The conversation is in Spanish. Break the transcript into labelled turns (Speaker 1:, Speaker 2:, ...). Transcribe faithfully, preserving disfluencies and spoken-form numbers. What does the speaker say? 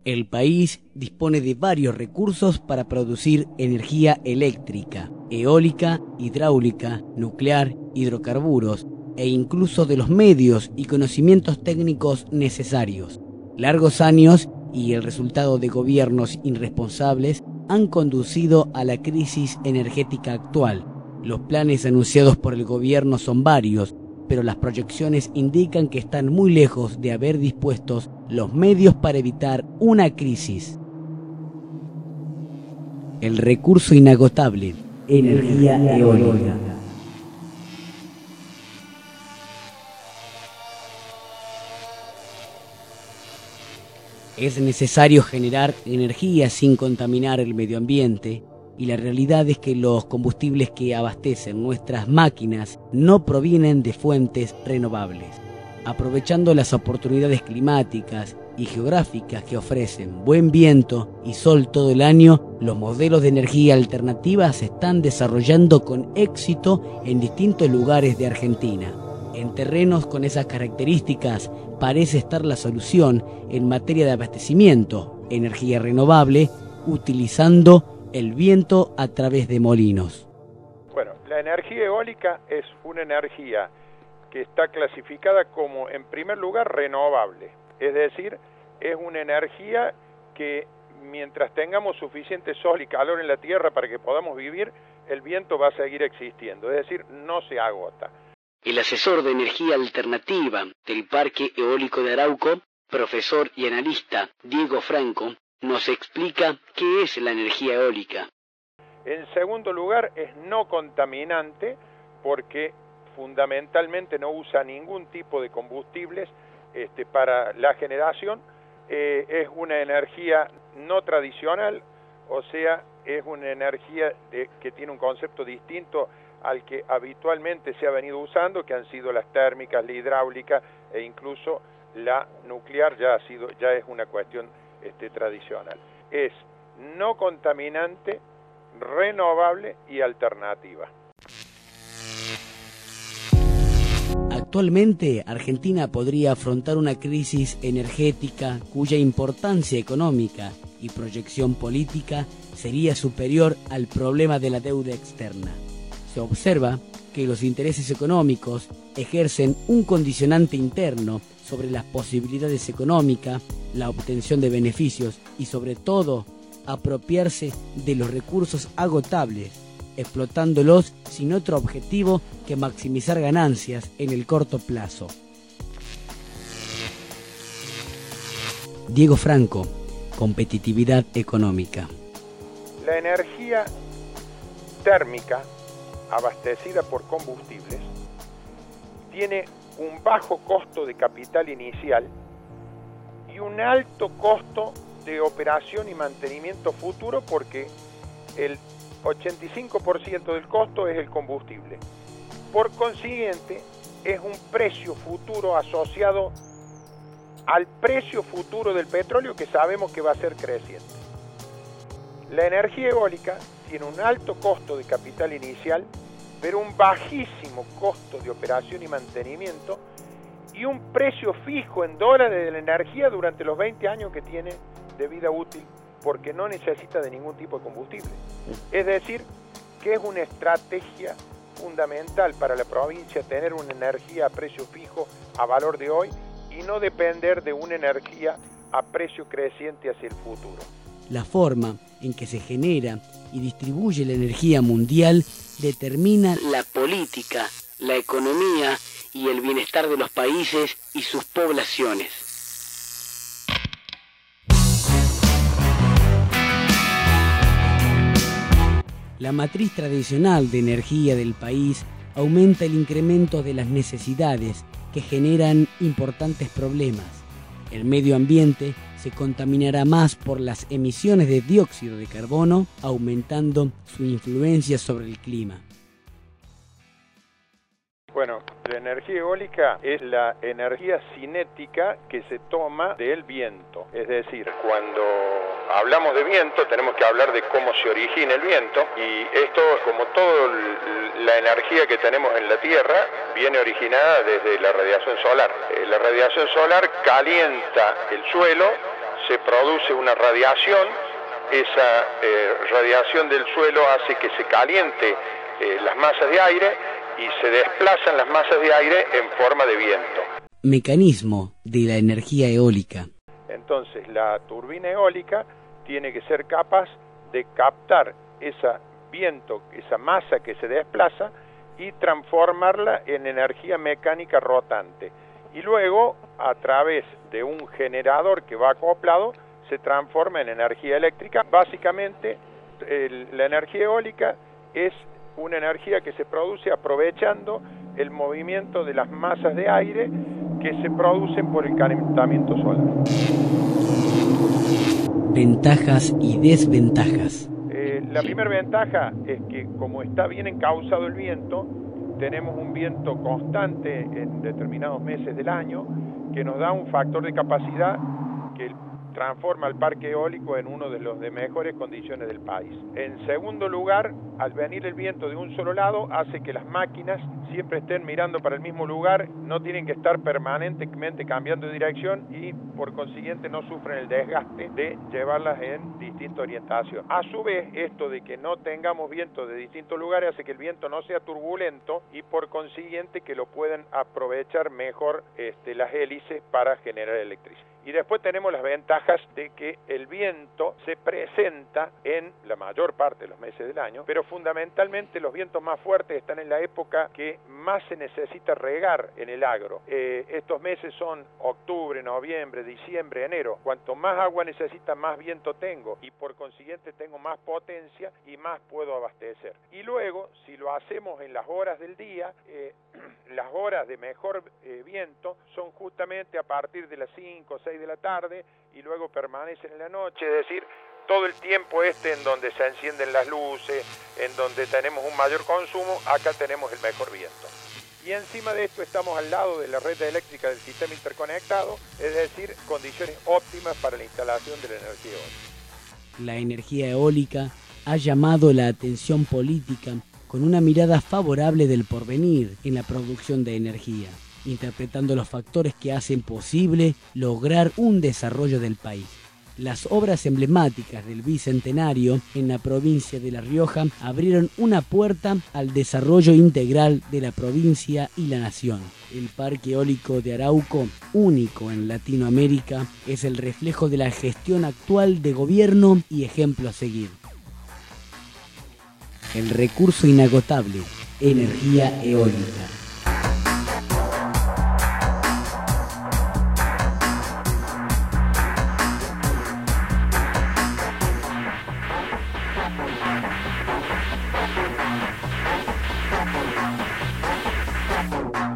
Speaker 1: El país dispone de varios recursos para producir energía eléctrica, eólica, hidráulica, nuclear, hidrocarburos e incluso de los medios y conocimientos técnicos necesarios. Largos años y el resultado de gobiernos irresponsables han conducido a la crisis energética actual. Los planes anunciados por el gobierno son varios, pero las proyecciones indican que están muy lejos de haber dispuestos los medios para evitar una crisis. El recurso inagotable, energía eólica. Es necesario generar energía sin contaminar el medio ambiente, y la realidad es que los combustibles que abastecen nuestras máquinas no provienen de fuentes renovables. Aprovechando las oportunidades climáticas y geográficas que ofrecen buen viento y sol todo el año, los modelos de energía alternativa se están desarrollando con éxito en distintos lugares de Argentina. En terrenos con esas características parece estar la solución en materia de abastecimiento, energía renovable, utilizando el viento a través de molinos.
Speaker 2: Bueno, la energía eólica es una energía que está clasificada como, en primer lugar, renovable. Es decir, es una energía que mientras tengamos suficiente sol y calor en la tierra para que podamos vivir, el viento va a seguir existiendo, es decir, no se agota.
Speaker 1: El asesor de energía alternativa del Parque Eólico de Arauco, profesor y analista Diego Franco, nos explica qué es la energía eólica.
Speaker 2: En segundo lugar, es no contaminante porque fundamentalmente no usa ningún tipo de combustibles este, para la generación. Eh, es una energía no tradicional, o sea, es una energía de, que tiene un concepto distinto al que habitualmente se ha venido usando, que han sido las térmicas, la hidráulica e incluso la nuclear, ya ha sido, ya es una cuestión este, tradicional. Es no contaminante, renovable y alternativa.
Speaker 1: Actualmente, Argentina podría afrontar una crisis energética cuya importancia económica y proyección política sería superior al problema de la deuda externa. Se observa que los intereses económicos ejercen un condicionante interno sobre las posibilidades económicas, la obtención de beneficios y, sobre todo, apropiarse de los recursos agotables, explotándolos sin otro objetivo que maximizar ganancias en el corto plazo. Diego Franco, competitividad económica.
Speaker 2: La energía térmica abastecida por combustibles tiene un bajo costo de capital inicial y un alto costo de operación y mantenimiento futuro, porque el ochenta y cinco por ciento del costo es el combustible. Por consiguiente, es un precio futuro asociado al precio futuro del petróleo, que sabemos que va a ser creciente. La energía eólica tiene un alto costo de capital inicial, pero un bajísimo costo de operación y mantenimiento y un precio fijo en dólares de la energía durante los veinte años que tiene de vida útil, porque no necesita de ningún tipo de combustible. Es decir, que es una estrategia fundamental para la provincia tener una energía a precio fijo a valor de hoy y no depender de una energía a precio creciente hacia el futuro.
Speaker 1: La forma en que se genera y distribuye la energía mundial determina la política, la economía y el bienestar de los países y sus poblaciones. La matriz tradicional de energía del país aumenta el incremento de las necesidades que generan importantes problemas. El medio ambiente se contaminará más por las emisiones de dióxido de carbono, aumentando su influencia sobre el clima.
Speaker 2: Bueno, la energía eólica es la energía cinética que se toma del viento. Es decir, cuando hablamos de viento tenemos que hablar de cómo se origina el viento, y esto, como toda la energía que tenemos en la Tierra, viene originada desde la radiación solar. La radiación solar calienta el suelo, se produce una radiación, esa eh, radiación del suelo hace que se caliente eh, las masas de aire y se desplazan las masas de aire en forma de viento.
Speaker 1: Mecanismo de la energía eólica.
Speaker 2: Entonces la turbina eólica tiene que ser capaz de captar ese viento, esa masa que se desplaza y transformarla en energía mecánica rotante. Y luego, a través de un generador que va acoplado, se transforma en energía eléctrica. Básicamente, el, la energía eólica es una energía que se produce aprovechando el movimiento de las masas de aire que se producen por el calentamiento solar.
Speaker 1: Ventajas y desventajas.
Speaker 2: Eh, la primera ventaja es que como está bien encauzado el viento, tenemos un viento constante en determinados meses del año que nos da un factor de capacidad que transforma el parque eólico en uno de los de mejores condiciones del país. En segundo lugar, al venir el viento de un solo lado, hace que las máquinas siempre estén mirando para el mismo lugar, no tienen que estar permanentemente cambiando de dirección y por consiguiente no sufren el desgaste de llevarlas en distinta orientación. A su vez, esto de que no tengamos viento de distintos lugares hace que el viento no sea turbulento y por consiguiente que lo puedan aprovechar mejor este, las hélices para generar electricidad. Y después tenemos las ventajas de que el viento se presenta en la mayor parte de los meses del año, pero fundamentalmente los vientos más fuertes están en la época que más se necesita regar en el agro. Eh, estos meses son octubre, noviembre, diciembre, enero. Cuanto más agua necesita, más viento tengo y por consiguiente tengo más potencia y más puedo abastecer. Y luego, si lo hacemos en las horas del día, eh, las horas de mejor eh, viento son justamente a partir de las cinco o seis de la tarde y luego permanecen en la noche, es decir, todo el tiempo este en donde se encienden las luces, en donde tenemos un mayor consumo, acá tenemos el mejor viento. Y encima de esto estamos al lado de la red eléctrica del sistema interconectado, es decir, condiciones óptimas para la instalación de la energía eólica.
Speaker 1: La energía eólica ha llamado la atención política con una mirada favorable del porvenir en la producción de energía, interpretando los factores que hacen posible lograr un desarrollo del país. Las obras emblemáticas del Bicentenario en la provincia de La Rioja abrieron una puerta al desarrollo integral de la provincia y la nación. El Parque Eólico de Arauco, único en Latinoamérica, es el reflejo de la gestión actual de gobierno y ejemplo a seguir. El recurso inagotable, energía eólica.